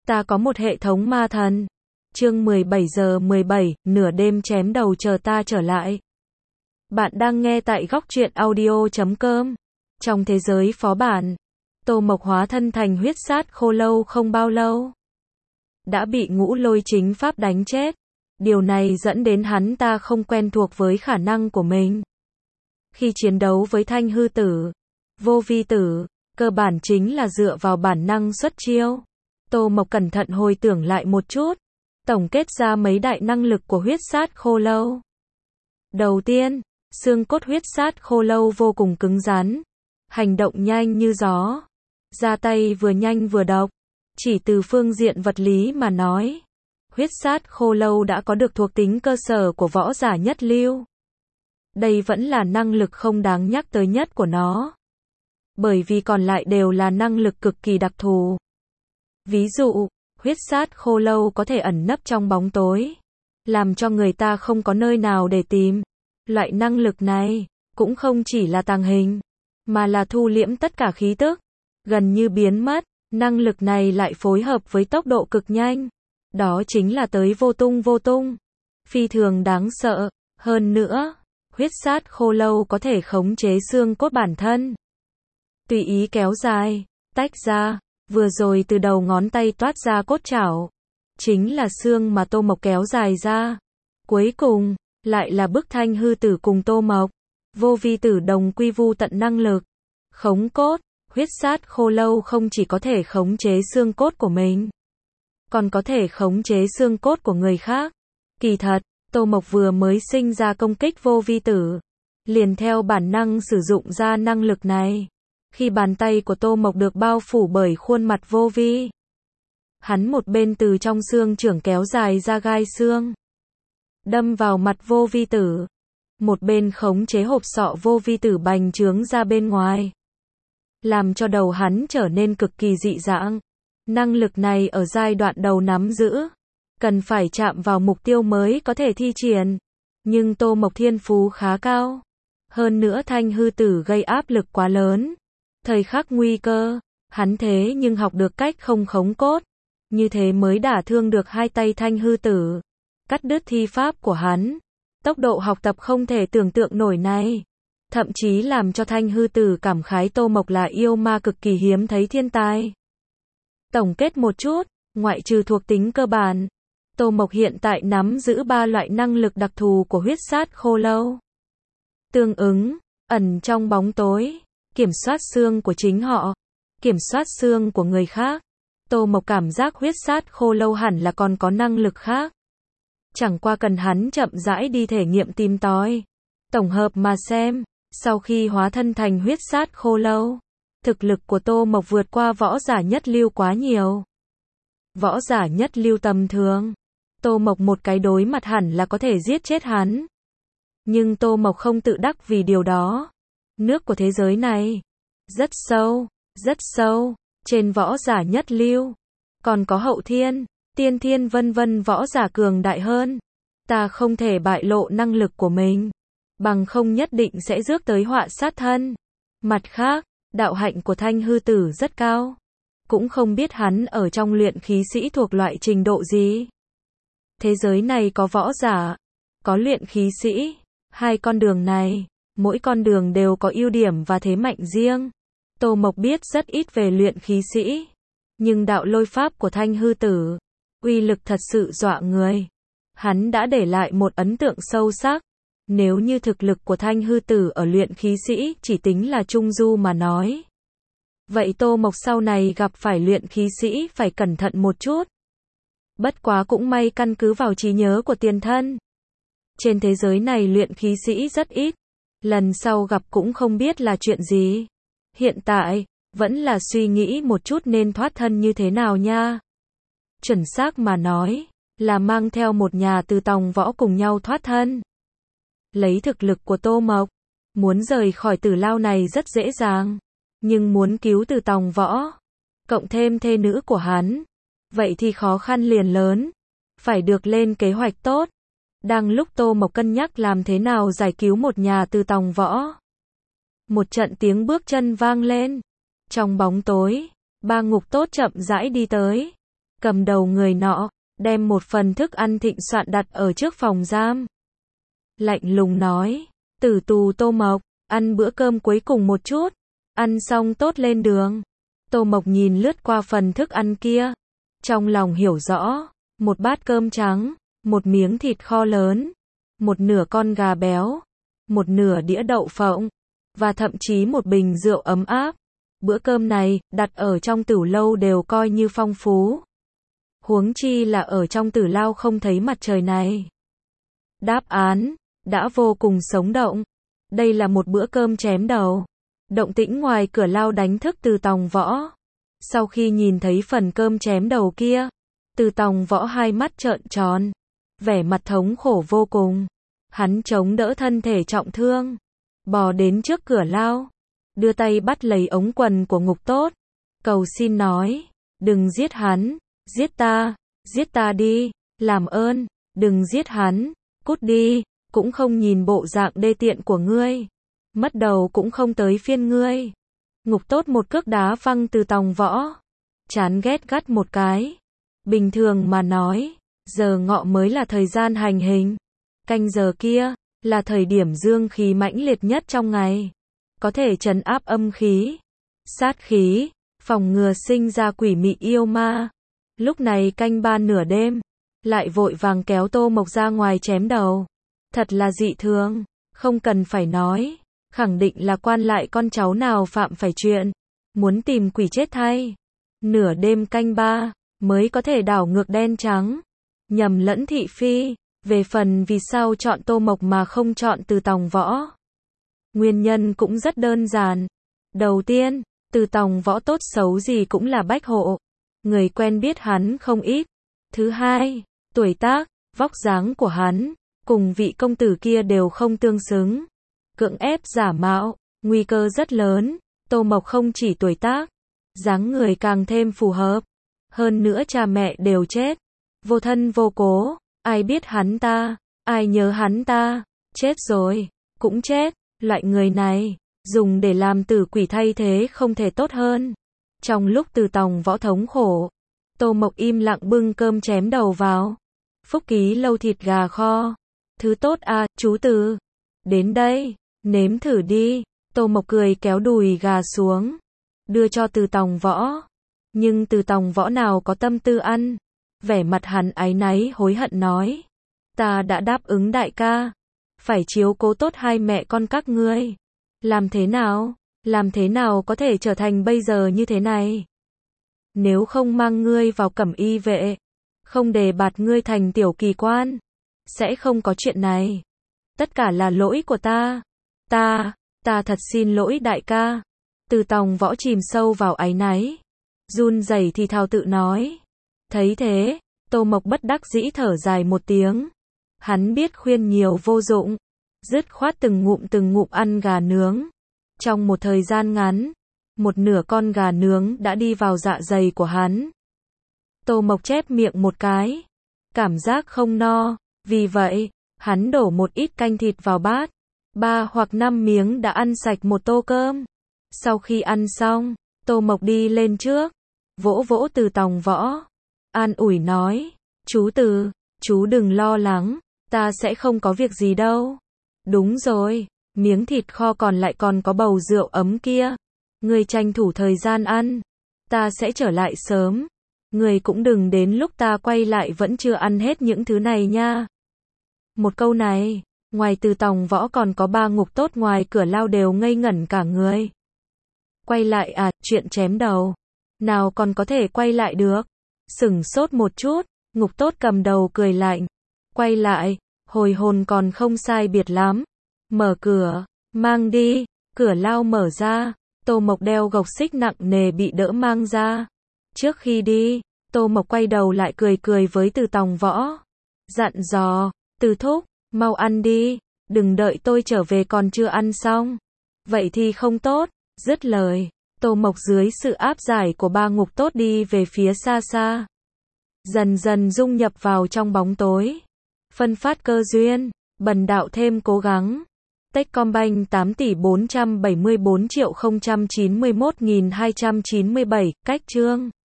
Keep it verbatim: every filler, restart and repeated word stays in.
Ta có một hệ thống ma thần. Chương mười bảy giờ mười bảy, nửa đêm chém đầu chờ ta trở lại. Bạn đang nghe tại góc truyện audio chấm com. Trong thế giới phó bản, Tô Mộc hóa thân thành huyết sát khô lâu không bao lâu. Đã bị Ngũ Lôi chính pháp đánh chết. Điều này dẫn đến hắn ta không quen thuộc với khả năng của mình. Khi chiến đấu với Thanh Hư Tử, Vô Vi Tử, cơ bản chính là dựa vào bản năng xuất chiêu. Tô Mộc cẩn thận hồi tưởng lại một chút, tổng kết ra mấy đại năng lực của huyết sát khô lâu. Đầu tiên, xương cốt huyết sát khô lâu vô cùng cứng rắn, hành động nhanh như gió, ra tay vừa nhanh vừa độc. Chỉ từ phương diện vật lý mà nói, huyết sát khô lâu đã có được thuộc tính cơ sở của võ giả nhất lưu. Đây vẫn là năng lực không đáng nhắc tới nhất của nó, bởi vì còn lại đều là năng lực cực kỳ đặc thù. Ví dụ, huyết sát khô lâu có thể ẩn nấp trong bóng tối, làm cho người ta không có nơi nào để tìm. Loại năng lực này cũng không chỉ là tàng hình, mà là thu liễm tất cả khí tức, gần như biến mất. Năng lực này lại phối hợp với tốc độ cực nhanh, đó chính là tới vô tung vô tung, phi thường đáng sợ. Hơn nữa, huyết sát khô lâu có thể khống chế xương cốt bản thân, tùy ý kéo dài, tách ra. Vừa rồi từ đầu ngón tay toát ra cốt chảo, chính là xương mà Tô Mộc kéo dài ra. Cuối cùng, lại là bức Thanh Hư Tử cùng Tô Mộc, Vô Vi Tử đồng quy vu tận năng lực khống cốt. Huyết sát khô lâu không chỉ có thể khống chế xương cốt của mình, còn có thể khống chế xương cốt của người khác. Kỳ thật, Tô Mộc vừa mới sinh ra công kích Vô Vi Tử, liền theo bản năng sử dụng ra năng lực này. Khi bàn tay của Tô Mộc được bao phủ bởi khuôn mặt vô vi, hắn một bên từ trong xương chưởng kéo dài ra gai xương, đâm vào mặt Vô Vi Tử, một bên khống chế hộp sọ Vô Vi Tử bành trướng ra bên ngoài, làm cho đầu hắn trở nên cực kỳ dị dạng. Năng lực này ở giai đoạn đầu nắm giữ, cần phải chạm vào mục tiêu mới có thể thi triển. Nhưng Tô Mộc thiên phú khá cao. Hơn nữa Thanh Hư Tử gây áp lực quá lớn. Thời khắc nguy cơ, hắn thế nhưng học được cách không khống cốt. Như thế mới đả thương được hai tay Thanh Hư Tử, cắt đứt thi pháp của hắn. Tốc độ học tập không thể tưởng tượng nổi này, thậm chí làm cho Thanh Hư Tử cảm khái Tô Mộc là yêu ma cực kỳ hiếm thấy thiên tài. Tổng kết một chút, ngoại trừ thuộc tính cơ bản, Tô Mộc hiện tại nắm giữ ba loại năng lực đặc thù của huyết sát khô lâu. Tương ứng, ẩn trong bóng tối, kiểm soát xương của chính họ, kiểm soát xương của người khác. Tô Mộc cảm giác huyết sát khô lâu hẳn là còn có năng lực khác. Chẳng qua cần hắn chậm rãi đi thể nghiệm tìm tòi. Tổng hợp mà xem, sau khi hóa thân thành huyết sát khô lâu, thực lực của Tô Mộc vượt qua võ giả nhất lưu quá nhiều. Võ giả nhất lưu tầm thường, Tô Mộc một cái đối mặt hẳn là có thể giết chết hắn. Nhưng Tô Mộc không tự đắc vì điều đó. Nước của thế giới này rất sâu, rất sâu, trên võ giả nhất lưu, còn có hậu thiên, tiên thiên vân vân võ giả cường đại hơn. Ta không thể bại lộ năng lực của mình, bằng không nhất định sẽ rước tới họa sát thân. Mặt khác, đạo hạnh của Thanh Hư Tử rất cao, cũng không biết hắn ở trong luyện khí sĩ thuộc loại trình độ gì. Thế giới này có võ giả, có luyện khí sĩ, hai con đường này, mỗi con đường đều có ưu điểm và thế mạnh riêng. Tô Mộc biết rất ít về luyện khí sĩ, nhưng đạo lôi pháp của Thanh Hư Tử, uy lực thật sự dọa người. Hắn đã để lại một ấn tượng sâu sắc. Nếu như thực lực của Thanh Hư Tử ở luyện khí sĩ chỉ tính là trung du mà nói, vậy Tô Mộc sau này gặp phải luyện khí sĩ phải cẩn thận một chút. Bất quá cũng may căn cứ vào trí nhớ của tiền thân, trên thế giới này luyện khí sĩ rất ít, lần sau gặp cũng không biết là chuyện gì. Hiện tại, vẫn là suy nghĩ một chút nên thoát thân như thế nào nha. Chuẩn xác mà nói, là mang theo một nhà từ tòng võ cùng nhau thoát thân. Lấy thực lực của Tô Mộc, muốn rời khỏi tử lao này rất dễ dàng, nhưng muốn cứu từ tòng võ, cộng thêm thê nữ của hắn, vậy thì khó khăn liền lớn, phải được lên kế hoạch tốt. Đang lúc Tô Mộc cân nhắc làm thế nào giải cứu một nhà từ tòng võ, một trận tiếng bước chân vang lên. Trong bóng tối, ba ngục tốt chậm rãi đi tới. cầm đầu người nọ, đem một phần thức ăn thịnh soạn đặt ở trước phòng giam. Lạnh lùng nói, tử tù Tô Mộc, ăn bữa cơm cuối cùng một chút, ăn xong tốt lên đường. Tô Mộc nhìn lướt qua phần thức ăn kia, trong lòng hiểu rõ, một bát cơm trắng, một miếng thịt kho lớn, một nửa con gà béo, một nửa đĩa đậu phộng, và thậm chí một bình rượu ấm áp. Bữa cơm này, đặt ở trong tửu lâu đều coi như phong phú. Huống chi là ở trong tử lao không thấy mặt trời này. Đáp án, đã vô cùng sống động. Đây là một bữa cơm chém đầu. Động tĩnh ngoài cửa lao đánh thức Từ Tòng Võ. Sau khi nhìn thấy phần cơm chém đầu kia, Từ Tòng Võ hai mắt trợn tròn, vẻ mặt thống khổ vô cùng. Hắn chống đỡ thân thể trọng thương, bò đến trước cửa lao, đưa tay bắt lấy ống quần của Ngục Tốt, cầu xin nói, đừng giết hắn, giết ta, giết ta đi, làm ơn, đừng giết hắn, cút đi, cũng không nhìn bộ dạng đê tiện của ngươi, mất đầu cũng không tới phiên ngươi. Ngục Tốt một cước đá văng Từ Tòng Võ, chán ghét gắt một cái. Bình thường mà nói, giờ ngọ mới là thời gian hành hình, canh giờ kia là thời điểm dương khí mãnh liệt nhất trong ngày, có thể trấn áp âm khí, sát khí, phòng ngừa sinh ra quỷ mị yêu ma. Lúc này canh ba nửa đêm, lại vội vàng kéo Tô Mộc ra ngoài chém đầu, thật là dị thường, không cần phải nói, khẳng định là quan lại con cháu nào phạm phải chuyện, muốn tìm quỷ chết thay. Nửa đêm canh ba, mới có thể đảo ngược đen trắng, nhầm lẫn thị phi. Về phần vì sao chọn Tô Mộc mà không chọn Từ Tòng Võ, nguyên nhân cũng rất đơn giản. Đầu tiên, Từ Tòng Võ tốt xấu gì cũng là bách hộ, người quen biết hắn không ít. Thứ hai, tuổi tác, vóc dáng của hắn, cùng vị công tử kia đều không tương xứng. Cưỡng ép giả mạo, nguy cơ rất lớn. Tô Mộc không chỉ tuổi tác, dáng người càng thêm phù hợp. Hơn nữa cha mẹ đều chết, vô thân vô cố. Ai biết hắn ta, ai nhớ hắn ta, chết rồi, cũng chết, loại người này, dùng để làm tử quỷ thay thế không thể tốt hơn. Trong lúc Từ Tòng Võ thống khổ, Tô Mộc im lặng bưng cơm chém đầu vào. Phúc Ký lâu thịt gà kho, thứ tốt à, chú Từ, đến đây, nếm thử đi. Tô Mộc cười kéo đùi gà xuống, đưa cho Từ Tòng Võ. Nhưng Từ Tòng Võ nào có tâm tư ăn. Vẻ mặt hắn áy náy hối hận nói, ta đã đáp ứng đại ca, phải chiếu cố tốt hai mẹ con các ngươi. Làm thế nào, làm thế nào có thể trở thành bây giờ như thế này? Nếu không mang ngươi vào cẩm y vệ, không đề bạt ngươi thành tiểu kỳ quan, sẽ không có chuyện này. Tất cả là lỗi của ta. Ta, ta thật xin lỗi đại ca. Từ Tòng Võ chìm sâu vào áy náy, run rẩy thì thào tự nói. Thấy thế, Tô Mộc bất đắc dĩ thở dài một tiếng. Hắn biết khuyên nhiều vô dụng, dứt khoát từng ngụm từng ngụm ăn gà nướng. Trong một thời gian ngắn, một nửa con gà nướng đã đi vào dạ dày của hắn. Tô Mộc chép miệng một cái, cảm giác không no, vì vậy, hắn đổ một ít canh thịt vào bát. Ba hoặc năm miếng đã ăn sạch một tô cơm. Sau khi ăn xong, Tô Mộc đi lên trước, vỗ vỗ Từ Tòng Võ, an ủi nói, chú Từ, chú đừng lo lắng, ta sẽ không có việc gì đâu. Đúng rồi, miếng thịt kho còn lại còn có bầu rượu ấm kia. Người tranh thủ thời gian ăn, ta sẽ trở lại sớm. Người cũng đừng đến lúc ta quay lại vẫn chưa ăn hết những thứ này nha. Một câu này, ngoài Từ Tòng Võ còn có ba ngục tốt ngoài cửa lao đều ngây ngẩn cả người. Quay lại à, chuyện chém đầu, nào còn có thể quay lại được. Sửng sốt một chút, ngục tốt cầm đầu cười lạnh. Quay lại, hồi hồn còn không sai biệt lắm. Mở cửa, mang đi. Cửa lao mở ra, Tô Mộc đeo gộc xích nặng nề bị đỡ mang ra. Trước khi đi, Tô Mộc quay đầu lại cười cười với Từ Tòng Võ, dặn dò, Từ thúc, mau ăn đi, đừng đợi tôi trở về còn chưa ăn xong. Vậy thì không tốt. Dứt lời, Tô Mộc dưới sự áp giải của ba ngục tốt đi về phía xa xa, dần dần dung nhập vào trong bóng tối. Phân phát cơ duyên, bần đạo thêm cố gắng. Techcombank tám tỷ bốn trăm bảy mươi bốn triệu không trăm chín mươi mốt nghìn hai trăm chín mươi bảy, cách chương